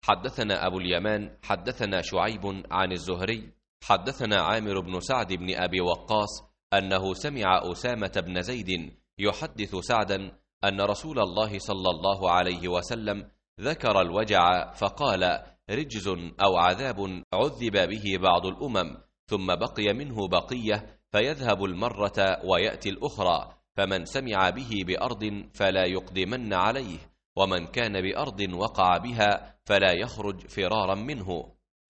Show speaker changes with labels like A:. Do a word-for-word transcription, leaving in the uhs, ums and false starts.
A: حدثنا أبو اليمان حدثنا شعيب عن الزهري حدثنا عامر بن سعد بن أبي وقاص أنه سمع أسامة بن زيد يحدث سعدا أن رسول الله صلى الله عليه وسلم ذكر الوجع فقال: رجز أو عذاب عذب به بعض الأمم ثم بقي منه بقية فيذهب المرة ويأتي الأخرى، فمن سمع به بأرض فلا يقدمن عليه، ومن كان بأرض وقع بها فلا يخرج فرارا منه.